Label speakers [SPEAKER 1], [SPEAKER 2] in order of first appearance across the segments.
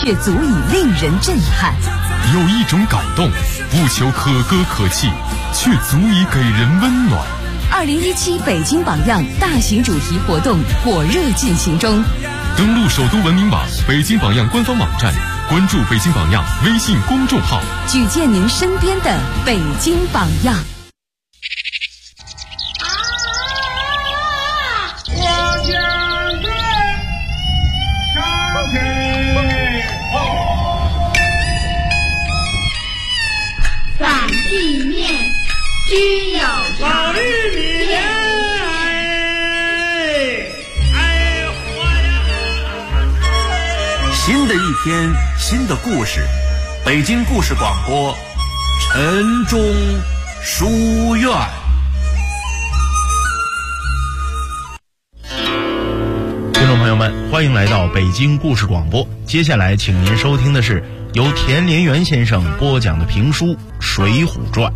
[SPEAKER 1] 也足以令人震撼。
[SPEAKER 2] 有一种感动，不求可歌可泣，却足以给人温暖。
[SPEAKER 1] 2017北京榜样大型主题活动火热进行中，
[SPEAKER 2] 登录首都文明网、北京榜样官方网站，关注北京榜样微信公众号，
[SPEAKER 1] 举荐您身边的北京榜样。
[SPEAKER 3] 反地面均有
[SPEAKER 4] 老玉米莲，
[SPEAKER 5] 新的一天，新的故事，北京故事广播，晨钟书院。
[SPEAKER 6] 听众朋友们，欢迎来到北京故事广播。接下来，请您收听的是由田连元先生播讲的评书《水浒传》。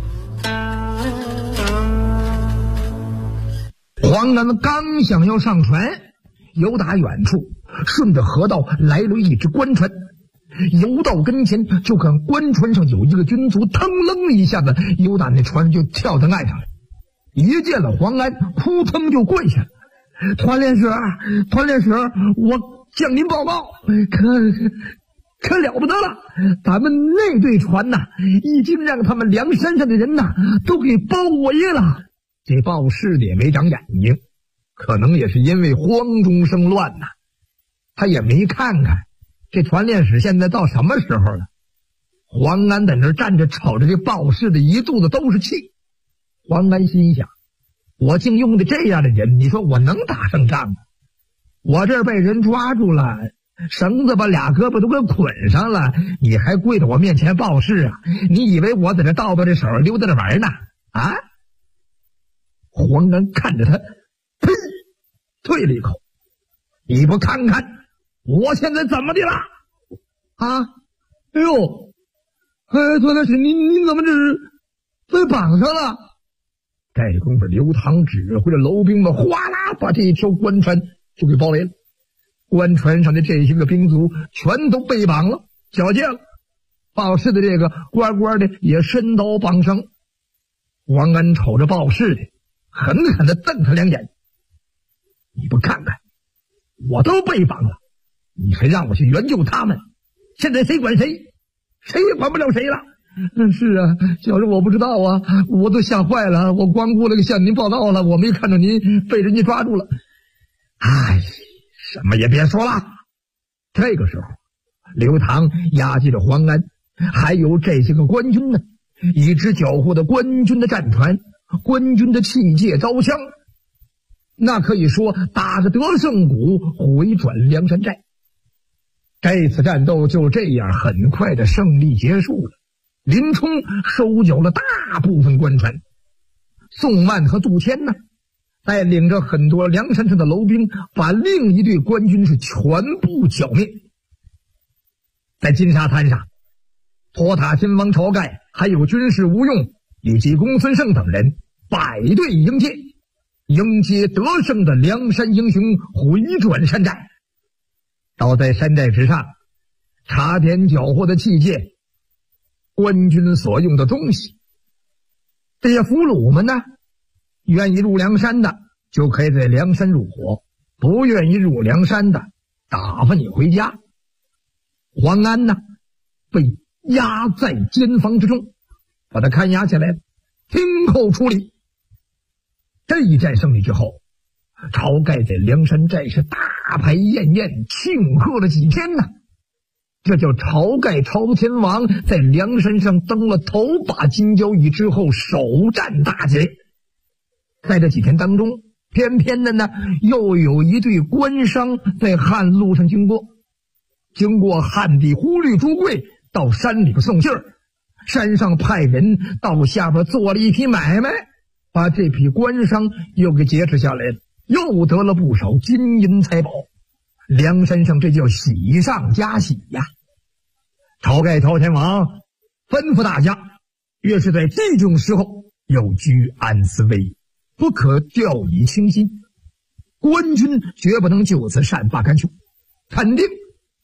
[SPEAKER 7] 黄安刚想要上船，由打远处顺着河道来了一只官船，游到跟前就看官船上有一个军卒，腾楞一下子由打那船就跳到岸上来，一见了黄安，扑腾就跪下了。团练使，我向您报告，可了不得了，咱们那队船呐，已经让他们梁山上的人呐都给包围了。这报事的也没长眼睛，可能也是因为慌中生乱呐，他也没看看这团练使现在到什么时候了。黄安在那儿站着瞅着这报事的一肚子都是气。黄安心想，我竟用的这样的人，你说我能打胜仗吗？我这儿被人抓住了，绳子把俩胳膊都给捆上了，你还跪在我面前报事啊？你以为我在这倒把这手溜达着玩呢？啊！黄安看着他，呸，退了一口。你不看看我现在怎么的了？啊！哎呦，团练使，您怎么这是被绑上了？这功夫，刘唐指挥着楼兵们哗啦把这一条官船就给包围了。官船上的这些个兵卒全都被绑了，缴械了。报事的这个乖乖的也伸刀绑绳。王安瞅着报事的，狠狠地瞪他两眼。你不看看，我都被绑了，你还让我去援救他们？现在谁管谁？谁也管不了谁了。是啊，小人我不知道啊，我都吓坏了，我光顾了个向您报告了，我没看着您被人家抓住了。哎，什么也别说了。这个时候，刘唐押解着黄安，还有这些个官军呢，一直缴获的官军的战船，官军的器械招枪，那可以说打个得胜鼓，回转梁山寨。这次战斗就这样很快的胜利结束了。林冲收缴了大部分官船，宋万和杜迁呢，带领着很多梁山上的楼兵，把另一队官军是全部剿灭。在金沙滩上，托塔亲王晁盖还有军师吴用以及公孙胜等人摆队迎接得胜的梁山英雄回转山寨。倒在山寨之上，查点缴获的器械，官军所用的东西。这些俘虏们呢，愿意入梁山的就可以在梁山入伙，不愿意入梁山的打发你回家。黄安呢，被押在监房之中，把他看押起来了，听候处理。这一战胜利之后，晁盖在梁山寨是大排宴庆贺了几天呢。这叫晁盖晁天王在梁山上登了头把金交椅之后首战大捷。在这几天当中，偏偏的呢，又有一队官商在汉路上经过汉帝忽律朱贵到山里边送信儿，山上派人到下边做了一批买卖，把这批官商又给劫持下来了，又得了不少金银财宝。梁山上这叫喜上加喜呀！晁盖晁天王吩咐大家，越是在这种时候，要居安思危，不可掉以轻心。官军绝不能就此善罢甘休，肯定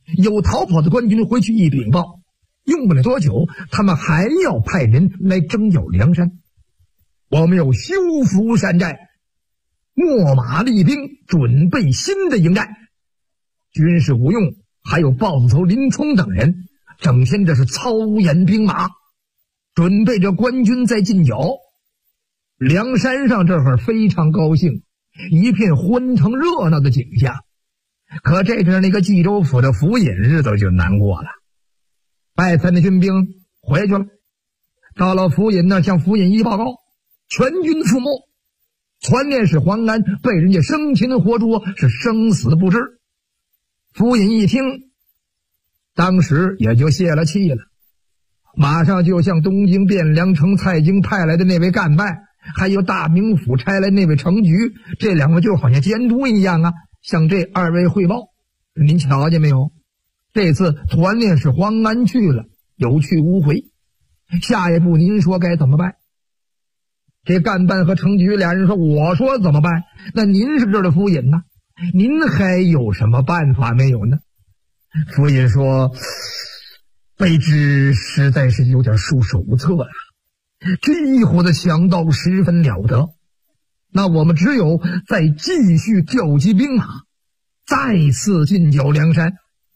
[SPEAKER 7] 有逃跑的官军回去一禀报，用不了多久，他们还要派人来征剿梁山。我们要修复山寨，秣马厉兵，准备新的营寨。军师吴用还有豹子头林冲等人整天这是操演兵马，准备着官军在进剿。梁山上这会儿非常高兴，一片欢腾热闹的景象。可这阵那个冀州府的府尹日子就难过了。拜参的军兵回去了，到了府尹那向府尹一报告，全军覆没，团练使黄安被人家生擒活捉，是生死不知。府尹一听，当时也就泄了气了，马上就向东京汴梁城蔡京派来的那位干办，还有大名府差来那位程局，这两个就好像监督一样啊，向这二位汇报。您瞧见没有？这次团练使黄安去了，有去无回，下一步您说该怎么办？这干办和程局俩人说，我说怎么办？那您是这儿的府尹呢，您还有什么办法没有呢？府尹说，卑职实在是有点束手无策了，这一伙的强盗十分了得，那我们只有再继续调集兵马，再次进剿梁山。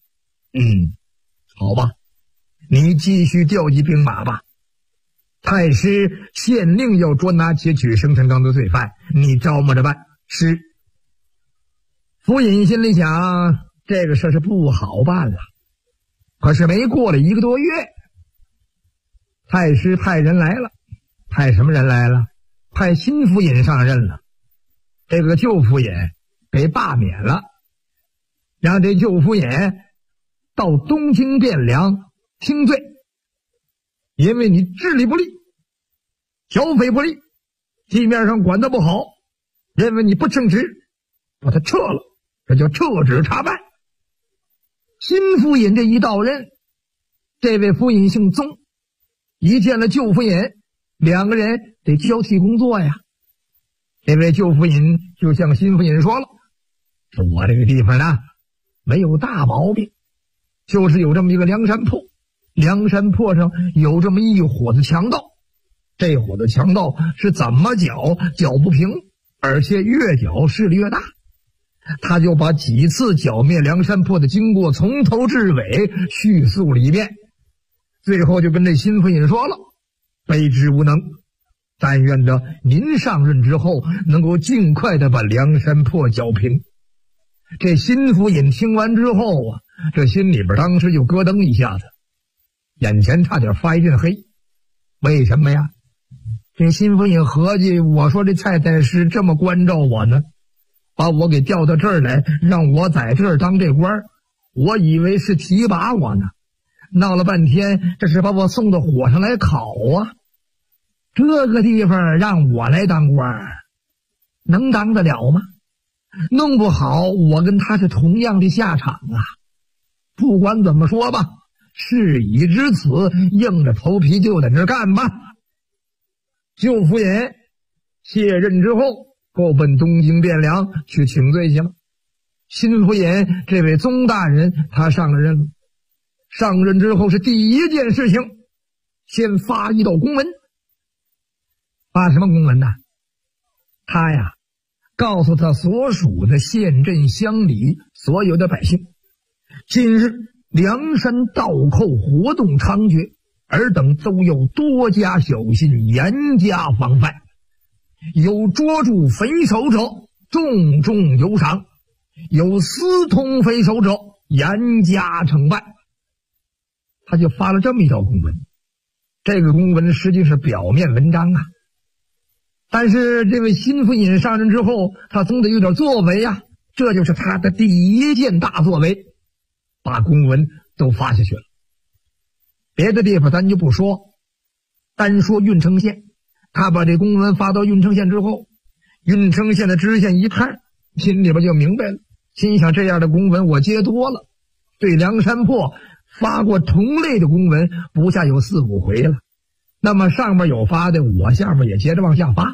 [SPEAKER 7] 好吧，你继续调集兵马吧。太师县令要捉拿劫取生辰纲的罪犯，你照摸着办。是。府尹心里想，这个事是不好办了。可是没过了1个多月，太师派人来了。派什么人来了？派新府尹上任了。这个旧府尹给罢免了，让这旧府尹到东京汴梁听罪，因为你治理不力，剿匪不力，地面上管得不好，认为你不称职，把他撤了，这叫撤职查办。新府尹这一到任，这位府尹姓宗，一见了旧府尹，两个人得交替工作呀。这位旧府尹就向新府尹说了，说我这个地方呢没有大毛病，就是有这么一个梁山泊，梁山泊上有这么一伙子强盗，这伙子强盗是怎么剿不平，而且越剿势力越大。他就把几次剿灭梁山泊的经过从头至尾叙述了一遍，最后就跟这新府尹说了，卑职无能，但愿着您上任之后能够尽快的把梁山泊剿平。这新府尹听完之后啊，这心里边当时就咯噔一下子，眼前差点发一阵黑。为什么呀？这新府尹合计，我说这蔡太师这么关照我呢，把我给调到这儿来，让我在这儿当这官，我以为是提拔我呢，闹了半天这是把我送到火上来烤啊！这个地方让我来当官，能当得了吗？弄不好我跟他是同样的下场啊！不管怎么说吧，事已至此，硬着头皮就在这干吧。旧府尹卸任之后，够奔东京汴梁去请罪去了。新府尹这位宗大人他上了任了，上任之后是第一件事情，先发一道公文。发什么公文呢？他呀告诉他所属的县镇乡里所有的百姓，近日梁山盗寇活动猖獗，尔等都要多加小心，严加防范。有捉住匪首者，重重有赏；有私通匪首者，严加惩办。他就发了这么一道公文。这个公文实际是表面文章啊，但是这位新府尹上任之后，他总得有点作为啊，这就是他的第一件大作为，把公文都发下去了。别的地方咱就不说，单说郓城县，他把这公文发到郓城县之后，郓城县的知县一看，心里边就明白了，心想这样的公文我接多了，对梁山泊发过同类的公文不下有4、5回了，那么上面有发的，我下面也接着往下发。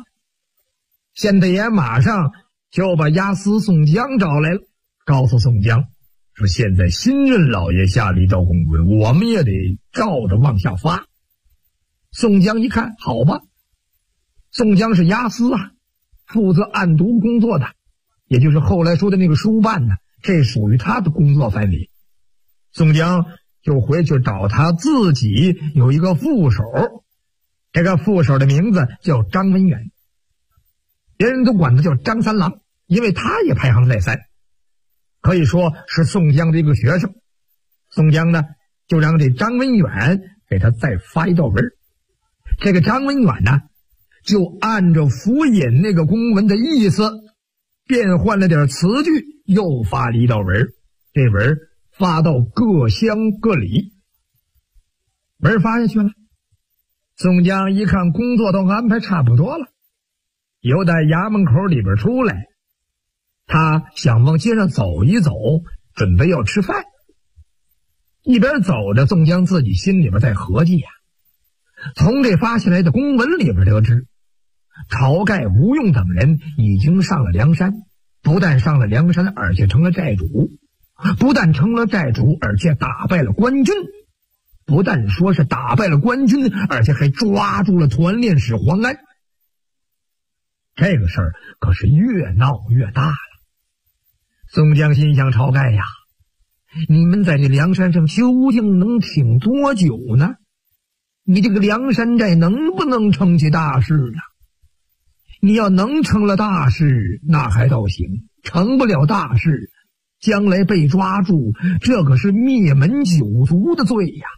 [SPEAKER 7] 县太爷马上就把押司宋江找来了，告诉宋江说现在新任老爷下了一道公文，我们也得照着往下发。宋江一看，好吧，宋江是押司啊，负责案牍工作的，也就是后来说的那个书办呢，这属于他的工作范围。宋江就回去找他自己有一个副手，这个副手的名字叫张文远，别人都管他叫张三郎，因为他也排行在3，可以说是宋江的一个学生。宋江呢就让这张文远给他再发一道文，这个张文远呢就按照符引那个公文的意思变换了点词句，又发了一道文。这文发到各乡各里，文发下去了。宋江一看工作都安排差不多了，由在衙门口里边出来，他想往街上走一走，准备要吃饭。一边走着，宋江自己心里边在合计呀，从这发下来的公文里边得知，晁盖、吴用等人已经上了梁山，不但上了梁山，而且成了寨主。不但成了寨主，而且打败了官军。不但说是打败了官军，而且还抓住了团练使黄安。这个事儿可是越闹越大了。宋江心想，晁盖呀，你们在这梁山上究竟能挺多久呢？你这个梁山寨能不能成起大事啊？你要能成了大事，那还倒行，成不了大事，将来被抓住，这可是灭门九族的罪呀！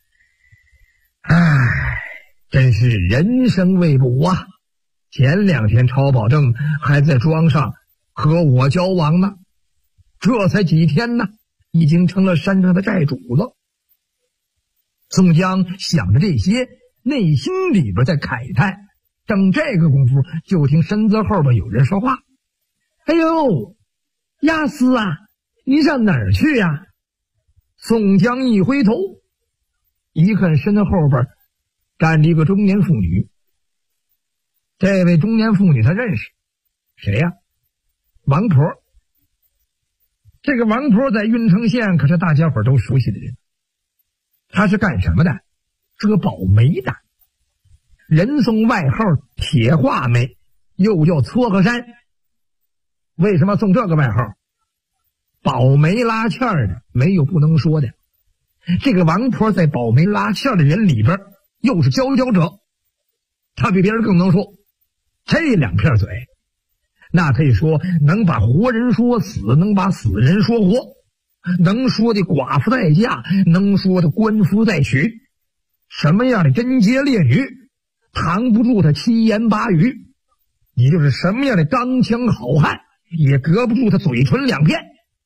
[SPEAKER 7] 真是人生未卜啊！前2天晁保正还在庄上和我交往呢，这才几天呢，已经成了山上的寨主了。宋江想着这些，内心里边在慨叹。正这个功夫，就听身子后边有人说话：“哎呦，押司啊，你上哪儿去呀？”宋江一回头，一看身后边站着一个中年妇女。这位中年妇女他认识，谁呀？王婆。这个王婆在郓城县可是大家伙都熟悉的人。她是干什么的？遮保媒的，人送外号铁画眉，又叫撮合山。为什么送这个外号？保媒拉纤的没有不能说的，这个王婆在保媒拉纤的人里边又是佼佼者，她比别人更能说。这2片嘴，那可以说能把活人说死，能把死人说活，能说的寡妇再嫁，能说的官夫再娶，什么样的贞洁烈女扛不住他7言8语，你就是什么样的刚强好汉也隔不住他嘴唇2片。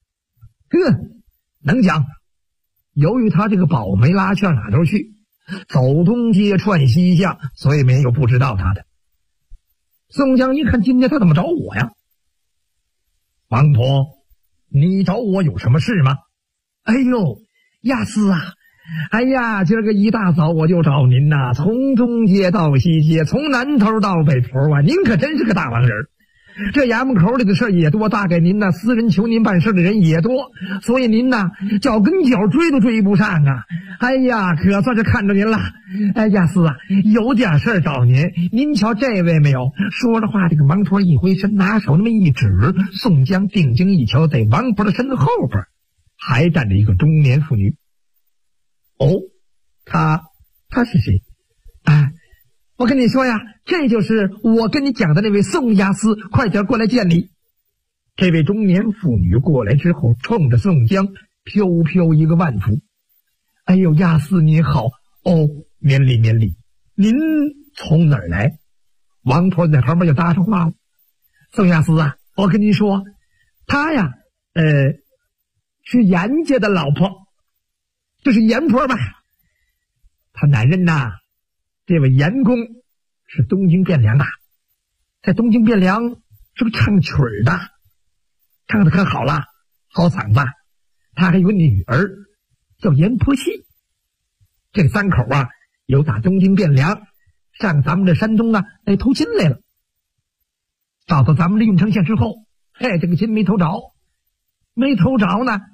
[SPEAKER 7] 能讲。由于他这个保媒拉纤哪头去，走东街串西巷，所以没有不知道他的。宋江一看，今天他怎么找我呀？王婆，你找我有什么事吗？哎呦，押司啊，哎呀，今儿个一大早我就找您呐，从中街到西街，从南头到北头啊，您可真是个大忙人。这衙门口里的事也多，大概您呐私人求您办事的人也多，所以您呐脚跟脚追都追不上啊！哎呀，可算是看着您了。哎，押司啊，有点事儿找您。您瞧这位没有？说着话，这个王婆一回身，拿手那么一指，宋江定睛一瞧，在王婆的身子后边还站着一个中年妇女。哦，她是谁？我跟你说呀，这就是我跟你讲的那位宋押司，快点过来见礼。这位中年妇女过来之后，冲着宋江飘飘一个万福。哎呦，押司您好。哦，免礼免礼。您从哪儿来？王婆在旁边就搭上话了。宋押司啊，我跟您说，她呀是严家的老婆，就是严婆吧。她男人呐，这位严公是东京汴梁的，在东京汴梁是个唱曲儿的，唱的可好了，好嗓子。他还有个女儿叫严婆惜。这个3口啊，有打东京汴梁上咱们这山东啊来投亲来了。找到咱们这郓城县之后，这个亲没投着呢，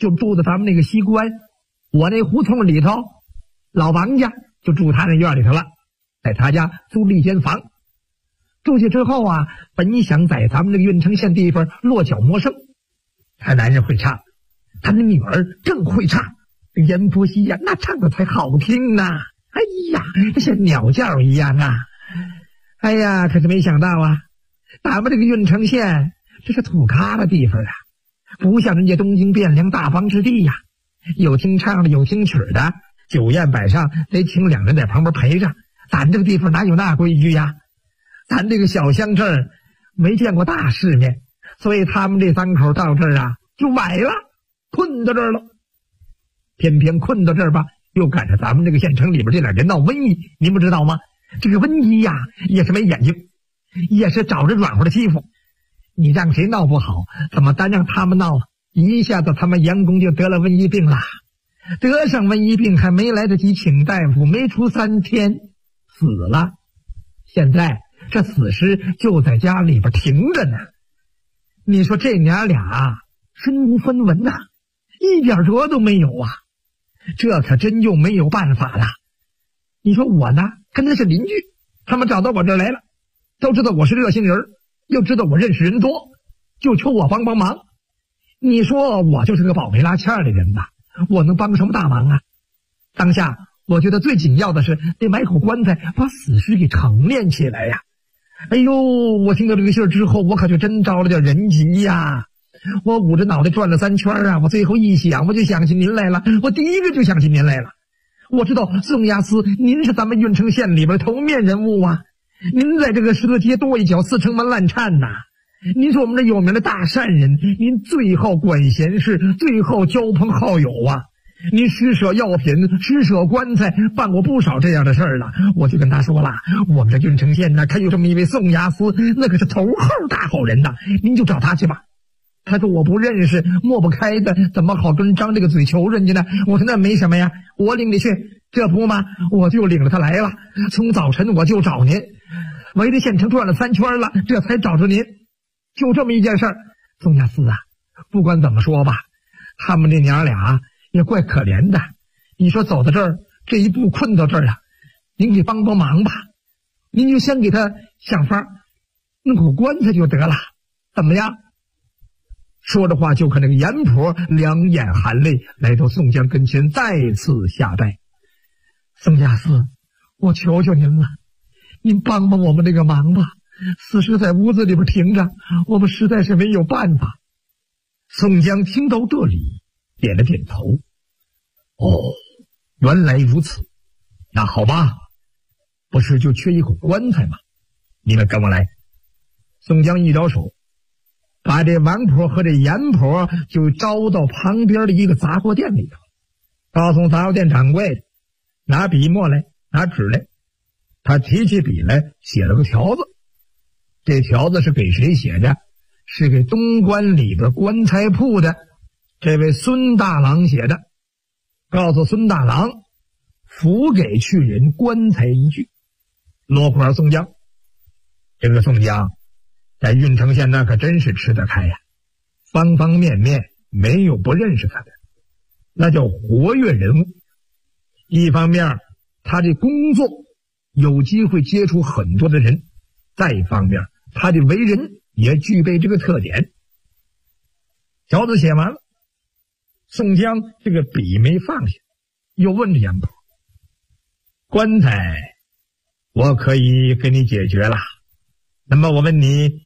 [SPEAKER 7] 就住在咱们那个西关，我那胡同里头，老王家就住他那院里头了，在他家租了一间房。住下之后啊，本想在咱们这个郓城县地方落脚谋生。他男人会唱，他的女儿正会唱，阎婆惜呀，那唱的才好听啊！哎呀，像鸟叫一样啊！哎呀，可是没想到啊，咱们这个郓城县这是土咖的地方啊，不像人家东京汴梁大方之地呀，有听唱的，有听曲的，酒宴摆上得请两人在旁边陪着。咱这个地方哪有那规矩呀？咱这个小乡镇没见过大世面，所以他们这三口到这儿啊就崴了，困到这儿了。偏偏困到这儿吧，又赶上咱们这个县城里边这两人闹瘟疫，您不知道吗？这个瘟疫呀也是没眼睛，也是找着软和的欺负。你让谁闹不好，怎么单让他们闹啊？一下子他们员工就得了瘟疫病了，得上瘟疫病还没来得及请大夫，没出3天死了。现在这死尸就在家里边停着呢。你说这娘俩身无分文呐，一点辙都没有啊，这可真就没有办法了。你说我呢跟他是邻居，他们找到我这儿来了，都知道我是热心人，又知道我认识人多，就求我帮帮忙。你说我就是个保媒拉纤的人吧，我能帮什么大忙啊？当下我觉得最紧要的是得买口棺材，把死尸给成殓起来呀。哎呦，我听到这个信儿之后，我可就真着了点人急呀。我捂着脑袋转了3圈啊，我最后一想，我就想起您来了，我第一个就想起您来了。我知道宋押司您是咱们郓城县里边头面人物啊，您在这个十字街多一脚4城门烂颤呐，您是我们这有名的大善人，您最后管闲事，最后交朋好友啊。您施舍药品，施舍棺材，办过不少这样的事儿了。我就跟他说了，我们这郓城县呢，可有这么一位宋押司，那可是头号大好人呐，您就找他去吧。他说我不认识，抹不开的，怎么好跟张这个嘴求人家呢？我说那没什么呀，我领你去。这不嘛，我就领着他来了。从早晨我就找您，围着县城转了3圈了，这才找着您。就这么一件事儿，宋押司啊，不管怎么说吧，他们这娘俩也怪可怜的。你说走到这儿，这一步困到这儿啊，您给帮帮忙吧。您就先给他想法弄口棺材就得了，怎么样？说着话，就看那个阎婆两眼含泪来到宋江跟前，再次下拜。宋押司，我求求您了，您帮帮我们这个忙吧。死尸在屋子里边停着，我们实在是没有办法。宋江听到这里点了点头。哦，原来如此，那好吧，不是就缺一口棺材吗？你们跟我来。宋江一招手，把这王婆和这阎婆就招到旁边的一个杂货店里头，告诉杂货店掌柜拿笔墨来，拿纸来。他提起笔来写了个条子，这条子是给谁写的？是给东关里边棺材铺的这位孙大郎写的，告诉孙大郎付给去人棺材一具。落款宋江。这个宋江在郓城县那可真是吃得开呀，方方面面没有不认识他的，那叫活跃人物。一方面他这工作有机会接触很多的人，再一方面他的为人也具备这个特点。条子写完了，宋江这个笔没放下，又问着阎婆，棺材我可以给你解决了，那么我问你，